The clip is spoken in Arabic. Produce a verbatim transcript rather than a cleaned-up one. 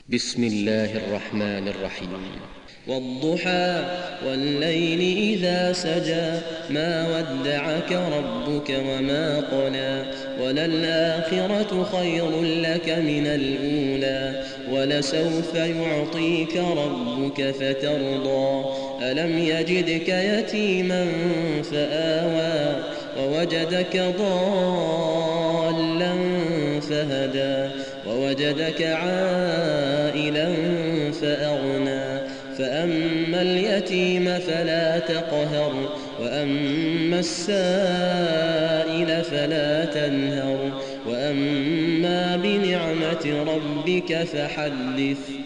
بسم الله الرحمن الرحيم. والضحى والليل إذا سجى ما ودعك ربك وما قلى وللآخرة خير لك من الأولى ولسوف يعطيك ربك فترضى ألم يجدك يتيما فآوى ووجدك ضالا فهدى ووجدك عائلا فأغنى فأما اليتيم فلا تقهر وأما السائل فلا تنهر وأما بنعمة ربك فحدث.